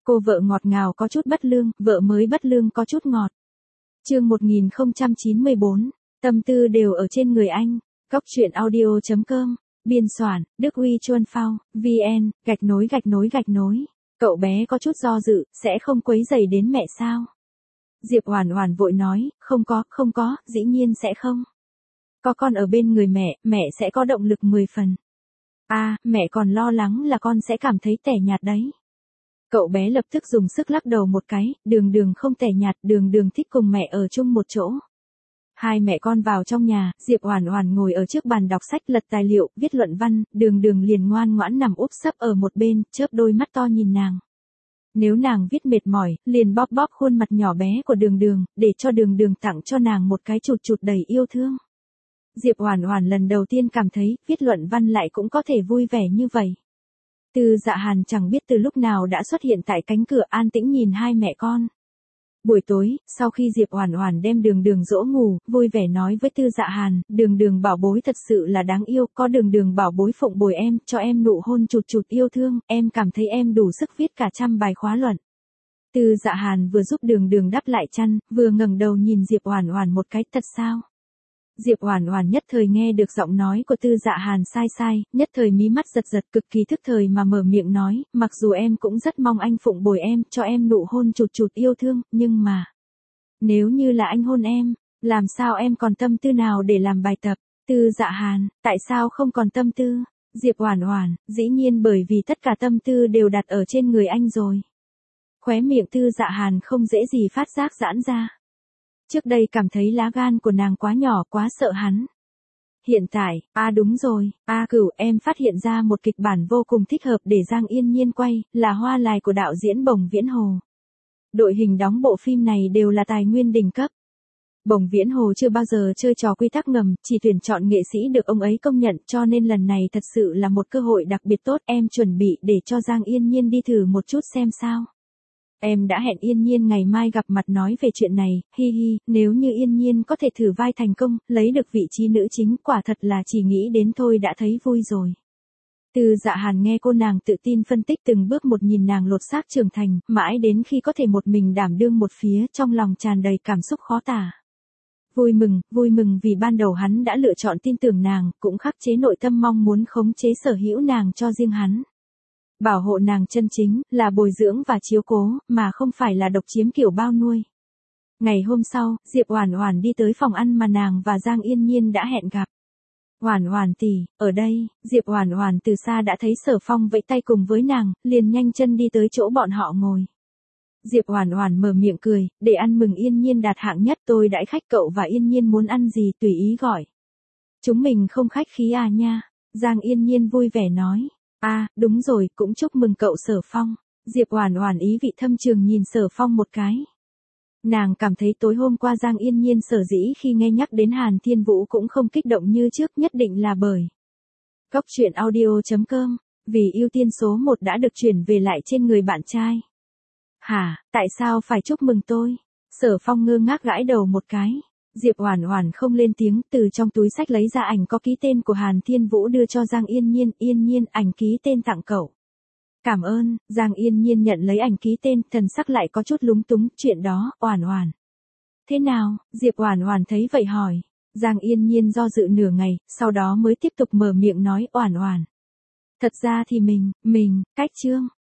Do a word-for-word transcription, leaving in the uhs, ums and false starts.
Cô vợ ngọt ngào có chút bất lương, vợ mới bất lương có chút ngọt. Chương một nghìn không trăm chín mươi bốn, tâm tư đều ở trên người anh. Góc truyện audio chấm com, biên soạn, Đức Huy Chuân Phao, vn, gạch nối gạch nối gạch nối. Cậu bé có chút do dự, sẽ không quấy rầy đến mẹ sao? Diệp Oản Oản vội nói, không có, không có, dĩ nhiên sẽ không. Có con ở bên người mẹ, mẹ sẽ có động lực mười phần. À, mẹ còn lo lắng là con sẽ cảm thấy tẻ nhạt đấy. Cậu bé lập tức dùng sức lắc đầu một cái, Đường Đường không tẻ nhạt, Đường Đường thích cùng mẹ ở chung một chỗ. Hai mẹ con vào trong nhà, Diệp Oản Oản ngồi ở trước bàn đọc sách lật tài liệu, viết luận văn, Đường Đường liền ngoan ngoãn nằm úp sấp ở một bên, chớp đôi mắt to nhìn nàng. Nếu nàng viết mệt mỏi, liền bóp bóp khuôn mặt nhỏ bé của Đường Đường, để cho Đường Đường tặng cho nàng một cái chụt chụt đầy yêu thương. Diệp Oản Oản lần đầu tiên cảm thấy, viết luận văn lại cũng có thể vui vẻ như vậy. Từ Dạ Hàn chẳng biết từ lúc nào đã xuất hiện tại cánh cửa, an tĩnh nhìn hai mẹ con. Buổi tối, sau khi Diệp Oản Oản đem Đường Đường dỗ ngủ, vui vẻ nói với Tư Dạ Hàn, Đường Đường bảo bối thật sự là đáng yêu, có Đường Đường bảo bối phụng bồi em, cho em nụ hôn chụt chụt yêu thương, em cảm thấy em đủ sức viết cả trăm bài khóa luận. Tư Dạ Hàn vừa giúp Đường Đường đắp lại chăn, vừa ngẩng đầu nhìn Diệp Oản Oản một cái, thật sao? Diệp Oản Oản nhất thời nghe được giọng nói của Tư Dạ Hàn sai sai, nhất thời mí mắt giật giật, cực kỳ thức thời mà mở miệng nói, mặc dù em cũng rất mong anh phụng bồi em, cho em nụ hôn chụt chụt yêu thương, nhưng mà, nếu như là anh hôn em, làm sao em còn tâm tư nào để làm bài tập? Tư Dạ Hàn, tại sao không còn tâm tư? Diệp Oản Oản, dĩ nhiên bởi vì tất cả tâm tư đều đặt ở trên người anh rồi. Khóe miệng Tư Dạ Hàn không dễ gì phát giác giãn ra. Trước đây cảm thấy lá gan của nàng quá nhỏ, quá sợ hắn. Hiện tại, à đúng rồi, A Cửu, em phát hiện ra một kịch bản vô cùng thích hợp để Giang Yên Nhiên quay, là Hoa Lài của đạo diễn Bồng Viễn Hồ. Đội hình đóng bộ phim này đều là tài nguyên đỉnh cấp. Bồng Viễn Hồ chưa bao giờ chơi trò quy tắc ngầm, chỉ tuyển chọn nghệ sĩ được ông ấy công nhận, cho nên lần này thật sự là một cơ hội đặc biệt tốt, em chuẩn bị để cho Giang Yên Nhiên đi thử một chút xem sao. Em đã hẹn Yên Nhiên ngày mai gặp mặt nói về chuyện này, hi hi, nếu như Yên Nhiên có thể thử vai thành công, lấy được vị trí nữ chính, quả thật là chỉ nghĩ đến thôi đã thấy vui rồi. Từ Dạ Hàn nghe cô nàng tự tin phân tích từng bước một, nhìn nàng lột xác trưởng thành, mãi đến khi có thể một mình đảm đương một phía, trong lòng tràn đầy cảm xúc khó tả. Vui mừng, vui mừng vì ban đầu hắn đã lựa chọn tin tưởng nàng, cũng khắc chế nội tâm mong muốn khống chế sở hữu nàng cho riêng hắn. Bảo hộ nàng chân chính, là bồi dưỡng và chiếu cố, mà không phải là độc chiếm kiểu bao nuôi. Ngày hôm sau, Diệp Oản Oản đi tới phòng ăn mà nàng và Giang Yên Nhiên đã hẹn gặp. Oản Oản tỷ, ở đây, Diệp Oản Oản từ xa đã thấy Sở Phong vẫy tay cùng với nàng, liền nhanh chân đi tới chỗ bọn họ ngồi. Diệp Oản Oản mở miệng cười, để ăn mừng Yên Nhiên đạt hạng nhất, tôi đãi khách cậu và Yên Nhiên muốn ăn gì tùy ý gọi. Chúng mình không khách khí à nha, Giang Yên Nhiên vui vẻ nói. À, đúng rồi, cũng chúc mừng cậu Sở Phong. Diệp Oản Oản ý vị thâm trường nhìn Sở Phong một cái. Nàng cảm thấy tối hôm qua Giang Yên Nhiên sở dĩ khi nghe nhắc đến Hàn Thiên Vũ cũng không kích động như trước, nhất định là bởi. Góc truyện audio chấm com, vì ưu tiên số một đã được chuyển về lại trên người bạn trai. Hả, tại sao phải chúc mừng tôi? Sở Phong ngơ ngác gãi đầu một cái. Diệp Oản Oản không lên tiếng, từ trong túi xách lấy ra ảnh có ký tên của Hàn Thiên Vũ đưa cho Giang Yên Nhiên, Yên Nhiên, ảnh ký tên tặng cậu. Cảm ơn, Giang Yên Nhiên nhận lấy ảnh ký tên, thần sắc lại có chút lúng túng, chuyện đó, Oản Oản. Thế nào? Diệp Oản Oản thấy vậy hỏi. Giang Yên Nhiên do dự nửa ngày, sau đó mới tiếp tục mở miệng nói, Oản Oản. Thật ra thì mình, mình, cách Trương,